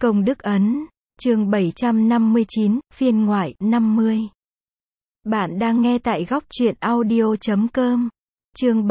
Công đức ấn, chương 759, phiên ngoại 50. Bạn đang nghe tại góc truyện audio.com. Chương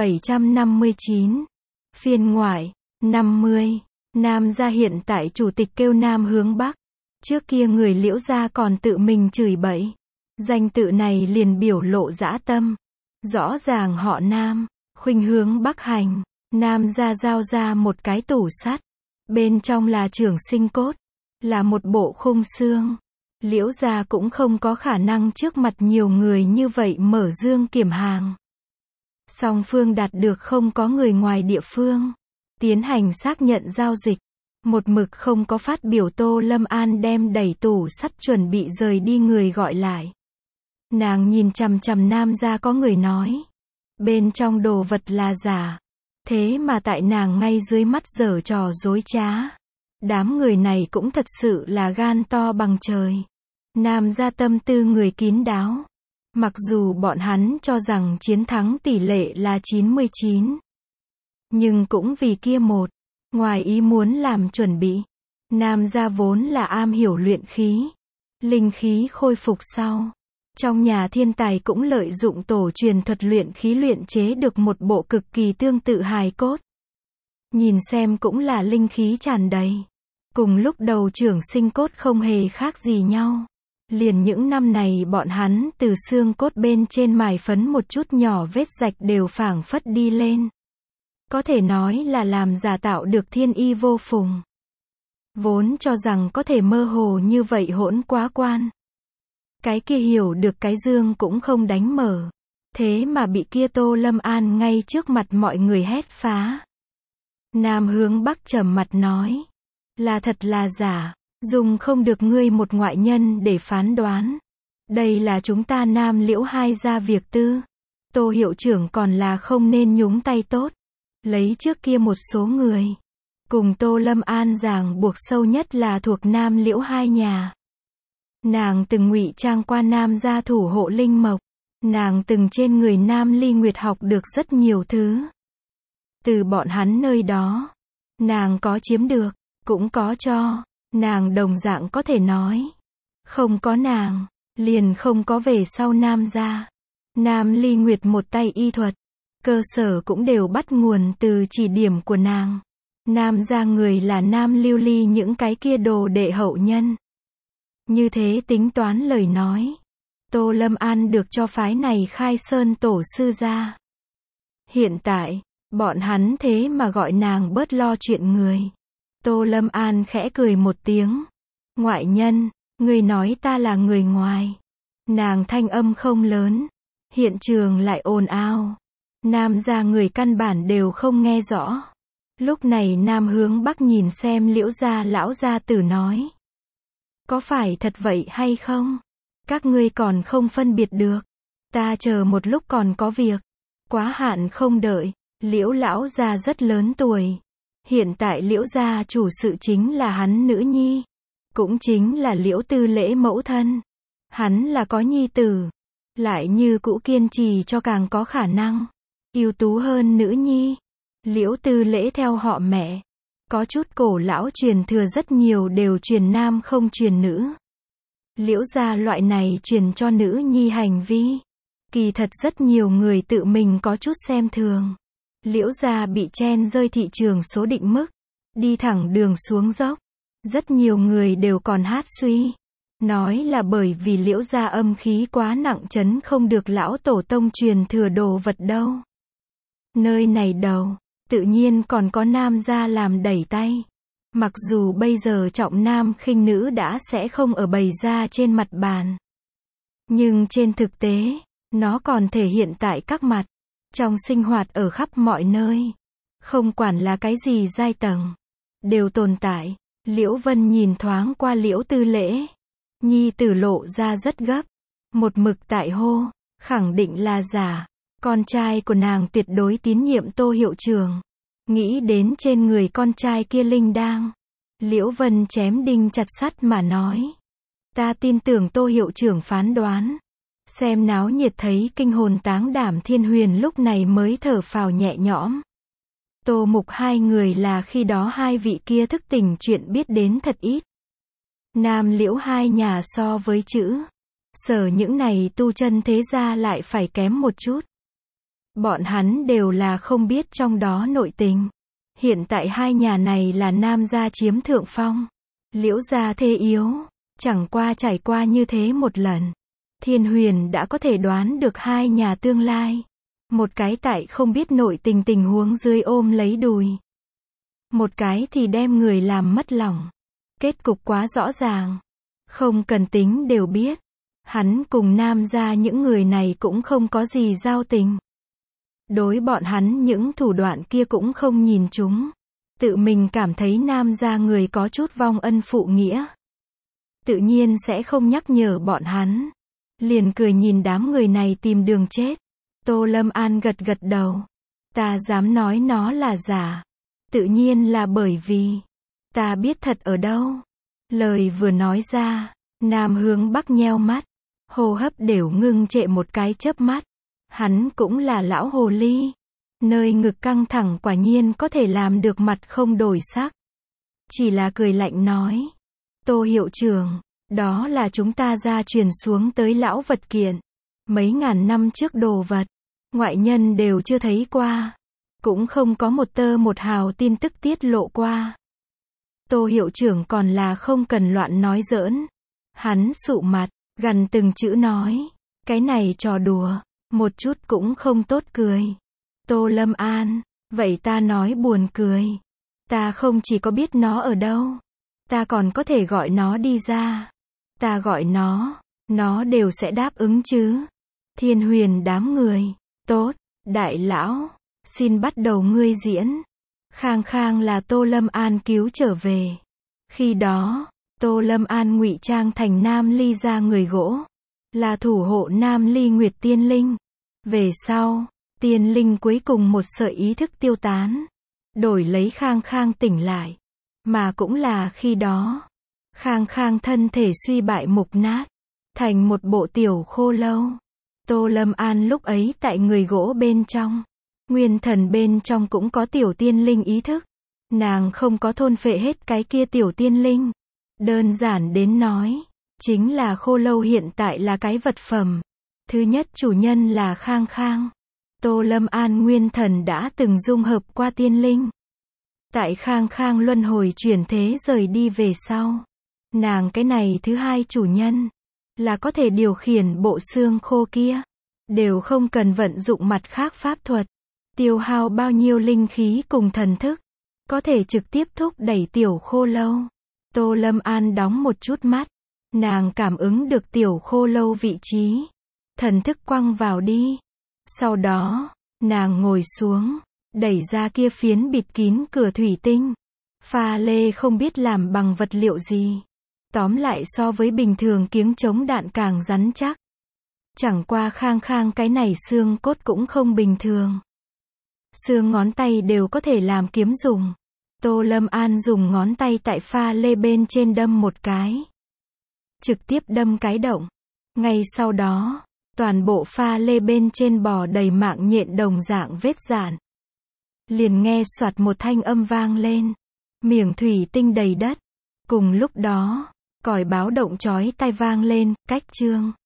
759. Phiên ngoại 50. Nam gia hiện tại chủ tịch kêu Nam hướng Bắc. Trước kia người Liễu gia còn tự mình chửi bậy. Danh tự này liền biểu lộ dã tâm. Rõ ràng họ Nam, khuynh hướng Bắc hành. Nam gia giao ra một cái tủ sắt. Bên trong là trưởng sinh cốt. Là một bộ khung xương. Liễu gia cũng không có khả năng trước mặt nhiều người như vậy mở dương kiểm hàng. Song phương đạt được không có người ngoài địa phương. Tiến hành xác nhận giao dịch. Một mực không có phát biểu Tô Lâm An đem đẩy tủ sắt chuẩn bị rời đi người gọi lại. Nàng nhìn chằm chằm Nam gia có người nói. Bên trong đồ vật là giả. Thế mà tại nàng ngay dưới mắt giở trò dối trá. Đám người này cũng thật sự là gan to bằng trời. Nam gia tâm tư người kín đáo. Mặc dù bọn hắn cho rằng chiến thắng tỷ lệ là 99. Nhưng cũng vì kia một, ngoài ý muốn làm chuẩn bị. Nam gia vốn là am hiểu luyện khí. Linh khí khôi phục sau. Trong nhà thiên tài cũng lợi dụng tổ truyền thuật luyện khí luyện chế được một bộ cực kỳ tương tự hài cốt. Nhìn xem cũng là linh khí tràn đầy. Cùng lúc đầu trưởng sinh cốt không hề khác gì nhau. Liền những năm này bọn hắn từ xương cốt bên trên mài phấn một chút nhỏ vết rạch đều phảng phất đi lên. Có thể nói là làm giả tạo được thiên y vô phùng. Vốn cho rằng có thể mơ hồ như vậy hỗn quá quan. Cái kia hiểu được cái dương cũng không đánh mở. Thế mà bị kia Tô Lâm An ngay trước mặt mọi người hét phá. Nam hướng Bắc trầm mặt nói. Là thật là giả. Dùng không được ngươi một ngoại nhân để phán đoán. Đây là chúng ta Nam Liễu hai gia việc tư. Tô hiệu trưởng còn là không nên nhúng tay tốt. Lấy trước kia một số người. Cùng Tô Lâm An ràng buộc sâu nhất là thuộc Nam Liễu hai nhà. Nàng từng ngụy trang qua Nam gia thủ hộ linh mộc. Nàng từng trên người Nam Ly Nguyệt học được rất nhiều thứ. Từ bọn hắn nơi đó. Nàng có chiếm được, cũng có cho. Nàng đồng dạng có thể nói. Không có nàng, liền không có về sau Nam gia. Nam Ly Nguyệt một tay y thuật. Cơ sở cũng đều bắt nguồn từ chỉ điểm của nàng. Nam gia người là Nam Lưu Ly những cái kia đồ đệ hậu nhân. Như thế tính toán lời nói. Tô Lâm An được cho phái này khai sơn tổ sư ra. Hiện tại, bọn hắn thế mà gọi nàng bớt lo chuyện người. Tô Lâm An khẽ cười một tiếng. Ngoại nhân, người nói ta là người ngoài. Nàng thanh âm không lớn. Hiện trường lại ồn ào. Nam gia người căn bản đều không nghe rõ. Lúc này Nam hướng Bắc nhìn xem Liễu gia lão gia tử nói. Có phải thật vậy hay không? Các ngươi còn không phân biệt được. Ta chờ một lúc còn có việc. Quá hạn không đợi. Liễu lão gia rất lớn tuổi. Hiện tại Liễu gia chủ sự chính là hắn nữ nhi. Cũng chính là Liễu Tư Lễ mẫu thân. Hắn là có nhi tử. Lại như cũ kiên trì cho càng có khả năng. Ưu tú hơn nữ nhi. Liễu Tư Lễ theo họ mẹ. Có chút cổ lão truyền thừa rất nhiều đều truyền nam không truyền nữ. Liễu gia loại này truyền cho nữ nhi hành vi. Kỳ thật rất nhiều người tự mình có chút xem thường. Liễu gia bị chen rơi thị trường số định mức. Đi thẳng đường xuống dốc. Rất nhiều người đều còn hát suy. Nói là bởi vì Liễu gia âm khí quá nặng chấn không được lão tổ tông truyền thừa đồ vật đâu. Nơi này đầu, tự nhiên còn có Nam gia làm đẩy tay. Mặc dù bây giờ trọng nam khinh nữ đã sẽ không ở bày ra trên mặt bàn. Nhưng trên thực tế, nó còn thể hiện tại các mặt. Trong sinh hoạt ở khắp mọi nơi. Không quản là cái gì giai tầng. Đều tồn tại. Liễu Vân nhìn thoáng qua Liễu Tư Lễ. Nhi tử lộ ra rất gấp. Một mực tại hô. Khẳng định là giả. Con trai của nàng tuyệt đối tín nhiệm Tô hiệu trưởng. Nghĩ đến trên người con trai kia linh đang. Liễu Vân chém đinh chặt sắt mà nói. Ta tin tưởng Tô hiệu trưởng phán đoán. Xem náo nhiệt thấy kinh hồn táng đảm Thiên Huyền lúc này mới thở phào nhẹ nhõm. Tô Mục hai người là khi đó hai vị kia thức tỉnh chuyện biết đến thật ít. Nam Liễu hai nhà so với chữ Sở những này tu chân thế gia lại phải kém một chút. Bọn hắn đều là không biết trong đó nội tình. Hiện tại hai nhà này là Nam gia chiếm thượng phong, Liễu gia thế yếu. Chẳng qua trải qua như thế một lần, Thiên Huyền đã có thể đoán được hai nhà tương lai. Một cái tại không biết nội tình tình huống dưới ôm lấy đùi. Một cái thì đem người làm mất lòng. Kết cục quá rõ ràng. Không cần tính đều biết. Hắn cùng Nam gia những người này cũng không có gì giao tình. Đối bọn hắn những thủ đoạn kia cũng không nhìn chúng. Tự mình cảm thấy Nam gia người có chút vong ân phụ nghĩa. Tự nhiên sẽ không nhắc nhở bọn hắn. Liền cười nhìn đám người này tìm đường chết. Tô Lâm An gật gật đầu. Ta dám nói nó là giả. Tự nhiên là bởi vì ta biết thật ở đâu. Lời vừa nói ra, Nam hướng Bắc nheo mắt. Hô hấp đều ngưng trệ một cái chớp mắt. Hắn cũng là lão hồ ly. Nơi ngực căng thẳng quả nhiên có thể làm được mặt không đổi sắc. Chỉ là cười lạnh nói. Tô hiệu trưởng, đó là chúng ta gia truyền xuống tới lão vật kiện. Mấy ngàn năm trước đồ vật. Ngoại nhân đều chưa thấy qua. Cũng không có một tơ một hào tin tức tiết lộ qua. Tô hiệu trưởng còn là không cần loạn nói giỡn. Hắn sụ mặt, gằn từng chữ nói. Cái này trò đùa, một chút cũng không tốt cười. Tô Lâm An, vậy ta nói buồn cười. Ta không chỉ có biết nó ở đâu. Ta còn có thể gọi nó đi ra. Ta gọi nó đều sẽ đáp ứng chứ. Thiên Huyền đám người. Tốt, đại lão, xin bắt đầu ngươi diễn. Khang Khang là Tô Lâm An cứu trở về. Khi đó, Tô Lâm An ngụy trang thành Nam Ly gia người gỗ. Là thủ hộ Nam Ly Nguyệt Tiên Linh. Về sau, Tiên Linh cuối cùng một sợi ý thức tiêu tán. Đổi lấy Khang Khang tỉnh lại. Mà cũng là khi đó. Khang Khang thân thể suy bại mục nát. Thành một bộ tiểu khô lâu. Tô Lâm An lúc ấy tại người gỗ bên trong. Nguyên thần bên trong cũng có tiểu tiên linh ý thức. Nàng không có thôn phệ hết cái kia tiểu tiên linh. Đơn giản đến nói. Chính là khô lâu hiện tại là cái vật phẩm. Thứ nhất chủ nhân là Khang Khang. Tô Lâm An nguyên thần đã từng dung hợp qua tiên linh. Tại Khang Khang luân hồi chuyển thế rời đi về sau. Nàng cái này thứ hai chủ nhân. Là có thể điều khiển bộ xương khô kia. Đều không cần vận dụng mặt khác pháp thuật. Tiêu hao bao nhiêu linh khí cùng thần thức. Có thể trực tiếp thúc đẩy tiểu khô lâu. Tô Lâm An đóng một chút mắt. Nàng cảm ứng được tiểu khô lâu vị trí. Thần thức quăng vào đi. Sau đó, nàng ngồi xuống. Đẩy ra kia phiến bịt kín cửa thủy tinh. Pha lê không biết làm bằng vật liệu gì. Tóm lại so với bình thường kiếng chống đạn càng rắn chắc. Chẳng qua Khang Khang cái này xương cốt cũng không bình thường. Xương ngón tay đều có thể làm kiếm dùng. Tô Lâm An dùng ngón tay tại pha lê bên trên đâm một cái. Trực tiếp đâm cái động. Ngay sau đó, toàn bộ pha lê bên trên bò đầy mạng nhện đồng dạng vết rạn. Liền nghe soạt một thanh âm vang lên. Miệng thủy tinh đầy đất. Cùng lúc đó, còi báo động chói tai vang lên, cách chương.